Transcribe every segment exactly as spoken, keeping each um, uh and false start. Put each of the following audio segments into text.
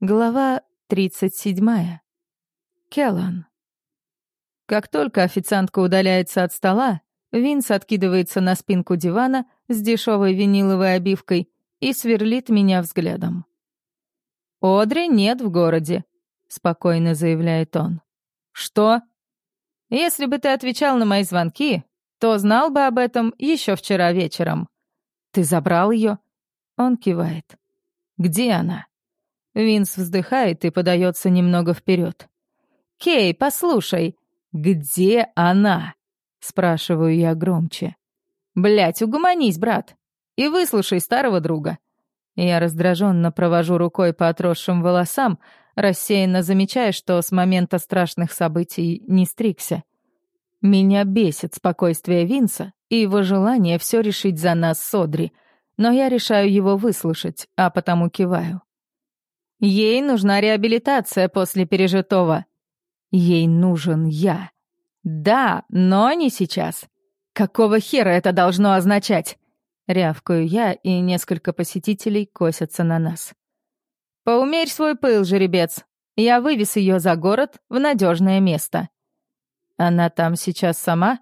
Глава тридцать седьмая. Келлан. Как только официантка удаляется от стола, Винс откидывается на спинку дивана с дешевой виниловой обивкой и сверлит меня взглядом. «Одри нет в городе», — спокойно заявляет он. «Что? Если бы ты отвечал на мои звонки, то знал бы об этом еще вчера вечером. Ты забрал ее?» Он кивает. «Где она?» Винс вздыхает и подается немного вперед. «Кей, послушай, где она?» Спрашиваю я громче. «Блядь, угомонись, брат, и выслушай старого друга». Я раздраженно провожу рукой по отросшим волосам, рассеянно замечая, что с момента страшных событий не стригся. Меня бесит спокойствие Винса и его желание все решить за нас с Одри, но я решаю его выслушать, а потому киваю. Ей нужна реабилитация после пережитого. Ей нужен я. Да, но не сейчас. Какого хера это должно означать? Рявкаю я, и несколько посетителей косятся на нас. Поумерь свой пыл, жеребец. Я вывез ее за город в надежное место. Она там сейчас сама?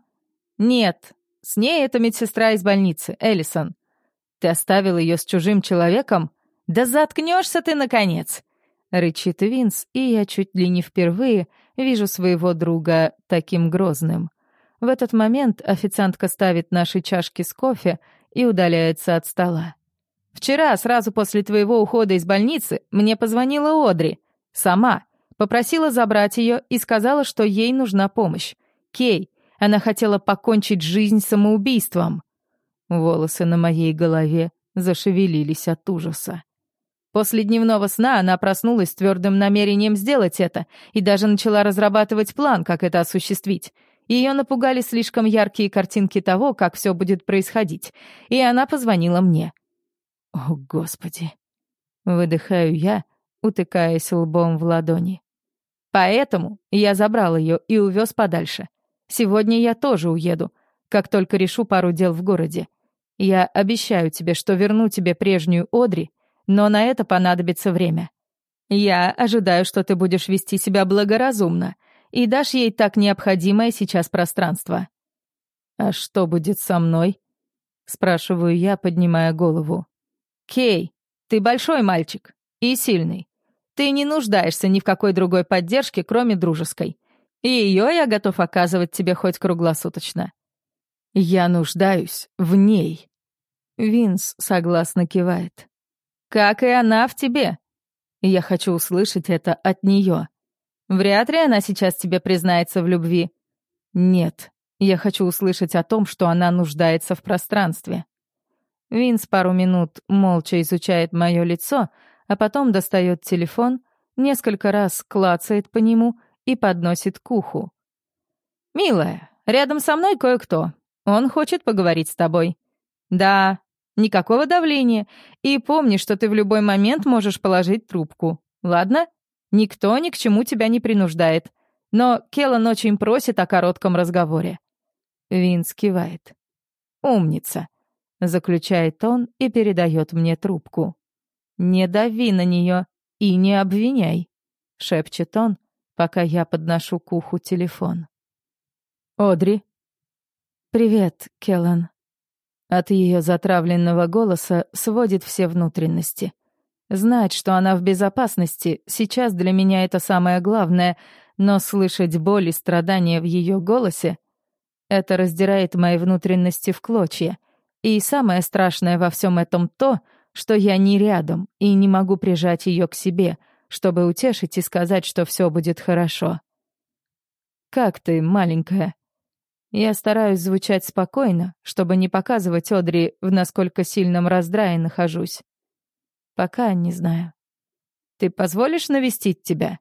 Нет, с ней эта медсестра из больницы, Эллисон. Ты оставил ее с чужим человеком? «Да заткнешься ты, наконец!» — рычит Винс, и я чуть ли не впервые вижу своего друга таким грозным. В этот момент официантка ставит наши чашки с кофе и удаляется от стола. «Вчера, сразу после твоего ухода из больницы, мне позвонила Одри. Сама. Попросила забрать ее и сказала, что ей нужна помощь. Кей, она хотела покончить жизнь самоубийством». Волосы на моей голове зашевелились от ужаса. После дневного сна она проснулась с твердым намерением сделать это и даже начала разрабатывать план, как это осуществить. Ее напугали слишком яркие картинки того, как все будет происходить, и она позвонила мне. «О, Господи!» — выдыхаю я, утыкаясь лбом в ладони. «Поэтому я забрал ее и увез подальше. Сегодня я тоже уеду, как только решу пару дел в городе. Я обещаю тебе, что верну тебе прежнюю Одри, но на это понадобится время. Я ожидаю, что ты будешь вести себя благоразумно и дашь ей так необходимое сейчас пространство». «А что будет со мной?» — спрашиваю я, поднимая голову. «Кей, ты большой мальчик и сильный. Ты не нуждаешься ни в какой другой поддержке, кроме дружеской. И ее я готов оказывать тебе хоть круглосуточно». «Я нуждаюсь в ней». Винс согласно кивает. «Как и она в тебе. Я хочу услышать это от нее. Вряд ли она сейчас тебе признается в любви. Нет, я хочу услышать о том, что она нуждается в пространстве». Винс пару минут молча изучает мое лицо, а потом достает телефон, несколько раз клацает по нему и подносит к уху. «Милая, рядом со мной кое-кто. Он хочет поговорить с тобой. Да, никакого давления. И помни, что ты в любой момент можешь положить трубку. Ладно? Никто ни к чему тебя не принуждает. Но Келлан очень просит о коротком разговоре». Винс кивает. «Умница», — заключает он и передает мне трубку. «Не дави на нее и не обвиняй», — шепчет он, пока я подношу к уху телефон. «Одри?» «Привет, Келлан». От ее затравленного голоса сводит все внутренности. Знать, что она в безопасности, сейчас для меня это самое главное, но слышать боль и страдания в ее голосе — это раздирает мои внутренности в клочья. И самое страшное во всем этом то, что я не рядом и не могу прижать ее к себе, чтобы утешить и сказать, что все будет хорошо. «Как ты, маленькая?» Я стараюсь звучать спокойно, чтобы не показывать Одри, в насколько сильном раздрае нахожусь. Пока не знаю. «Ты позволишь навестить тебя?»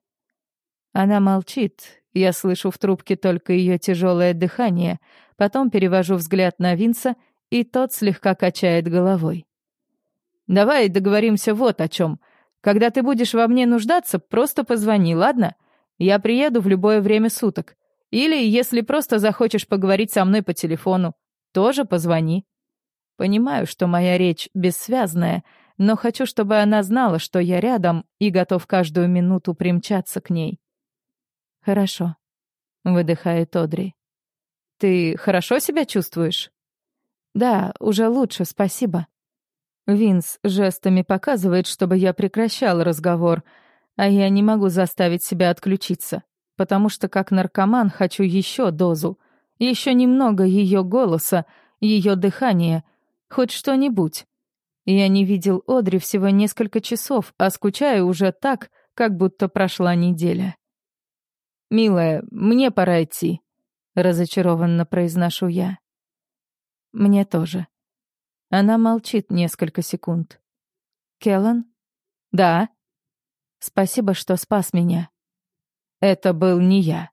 Она молчит. Я слышу в трубке только ее тяжелое дыхание, потом перевожу взгляд на Винса, и тот слегка качает головой. «Давай договоримся вот о чем. Когда ты будешь во мне нуждаться, просто позвони, ладно? Я приеду в любое время суток. Или, если просто захочешь поговорить со мной по телефону, тоже позвони». Понимаю, что моя речь бессвязная, но хочу, чтобы она знала, что я рядом и готов каждую минуту примчаться к ней. «Хорошо», — выдыхает Одри. «Ты хорошо себя чувствуешь?» «Да, уже лучше, спасибо». Винс жестами показывает, чтобы я прекращал разговор, а я не могу заставить себя отключиться, потому что как наркоман хочу еще дозу, еще немного ее голоса, ее дыхания, хоть что-нибудь. Я не видел Одри всего несколько часов, а скучаю уже так, как будто прошла неделя. «Милая, мне пора идти», — разочарованно произношу я. «Мне тоже». Она молчит несколько секунд. «Келлан?» «Да». «Спасибо, что спас меня». «Это был не я».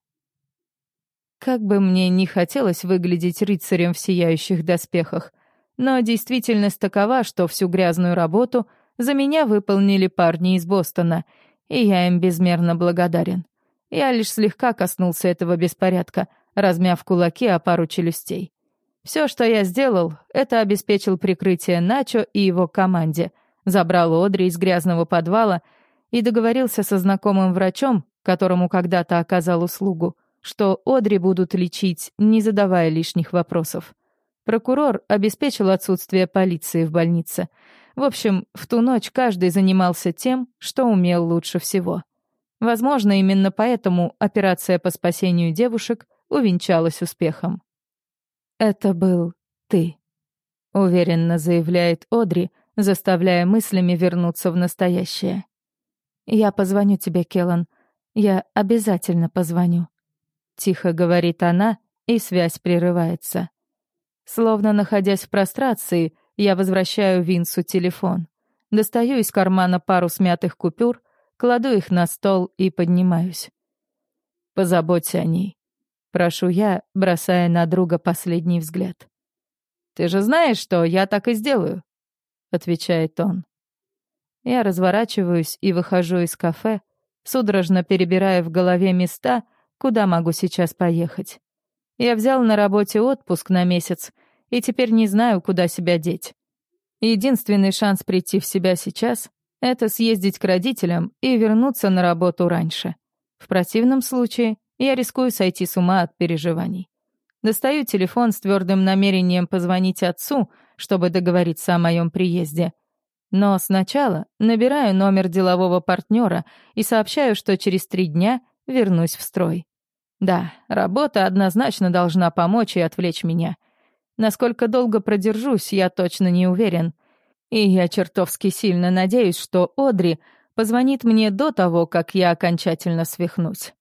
Как бы мне ни хотелось выглядеть рыцарем в сияющих доспехах, но действительность такова, что всю грязную работу за меня выполнили парни из Бостона, и я им безмерно благодарен. Я лишь слегка коснулся этого беспорядка, размяв кулаки о пару челюстей. Все, что я сделал, это обеспечил прикрытие Начо и его команде, забрал Одри из грязного подвала и договорился со знакомым врачом, которому когда-то оказал услугу, что Одри будут лечить, не задавая лишних вопросов. Прокурор обеспечил отсутствие полиции в больнице. В общем, в ту ночь каждый занимался тем, что умел лучше всего. Возможно, именно поэтому операция по спасению девушек увенчалась успехом. «Это был ты», — уверенно заявляет Одри, заставляя мыслями вернуться в настоящее. «Я позвоню тебе, Келлан. Я обязательно позвоню», — тихо говорит она, и связь прерывается. Словно находясь в прострации, я возвращаю Винсу телефон. Достаю из кармана пару смятых купюр, кладу их на стол и поднимаюсь. «Позаботься о ней», — прошу я, бросая на друга последний взгляд. «Ты же знаешь, что я так и сделаю», — отвечает он. Я разворачиваюсь и выхожу из кафе, судорожно перебирая в голове места, куда могу сейчас поехать. Я взял на работе отпуск на месяц и теперь не знаю, куда себя деть. Единственный шанс прийти в себя сейчас — это съездить к родителям и вернуться на работу раньше. В противном случае я рискую сойти с ума от переживаний. Достаю телефон с твердым намерением позвонить отцу, чтобы договориться о моем приезде. Но сначала набираю номер делового партнера и сообщаю, что через три дня вернусь в строй. Да, работа однозначно должна помочь и отвлечь меня. Насколько долго продержусь, я точно не уверен. И я чертовски сильно надеюсь, что Одри позвонит мне до того, как я окончательно свихнусь.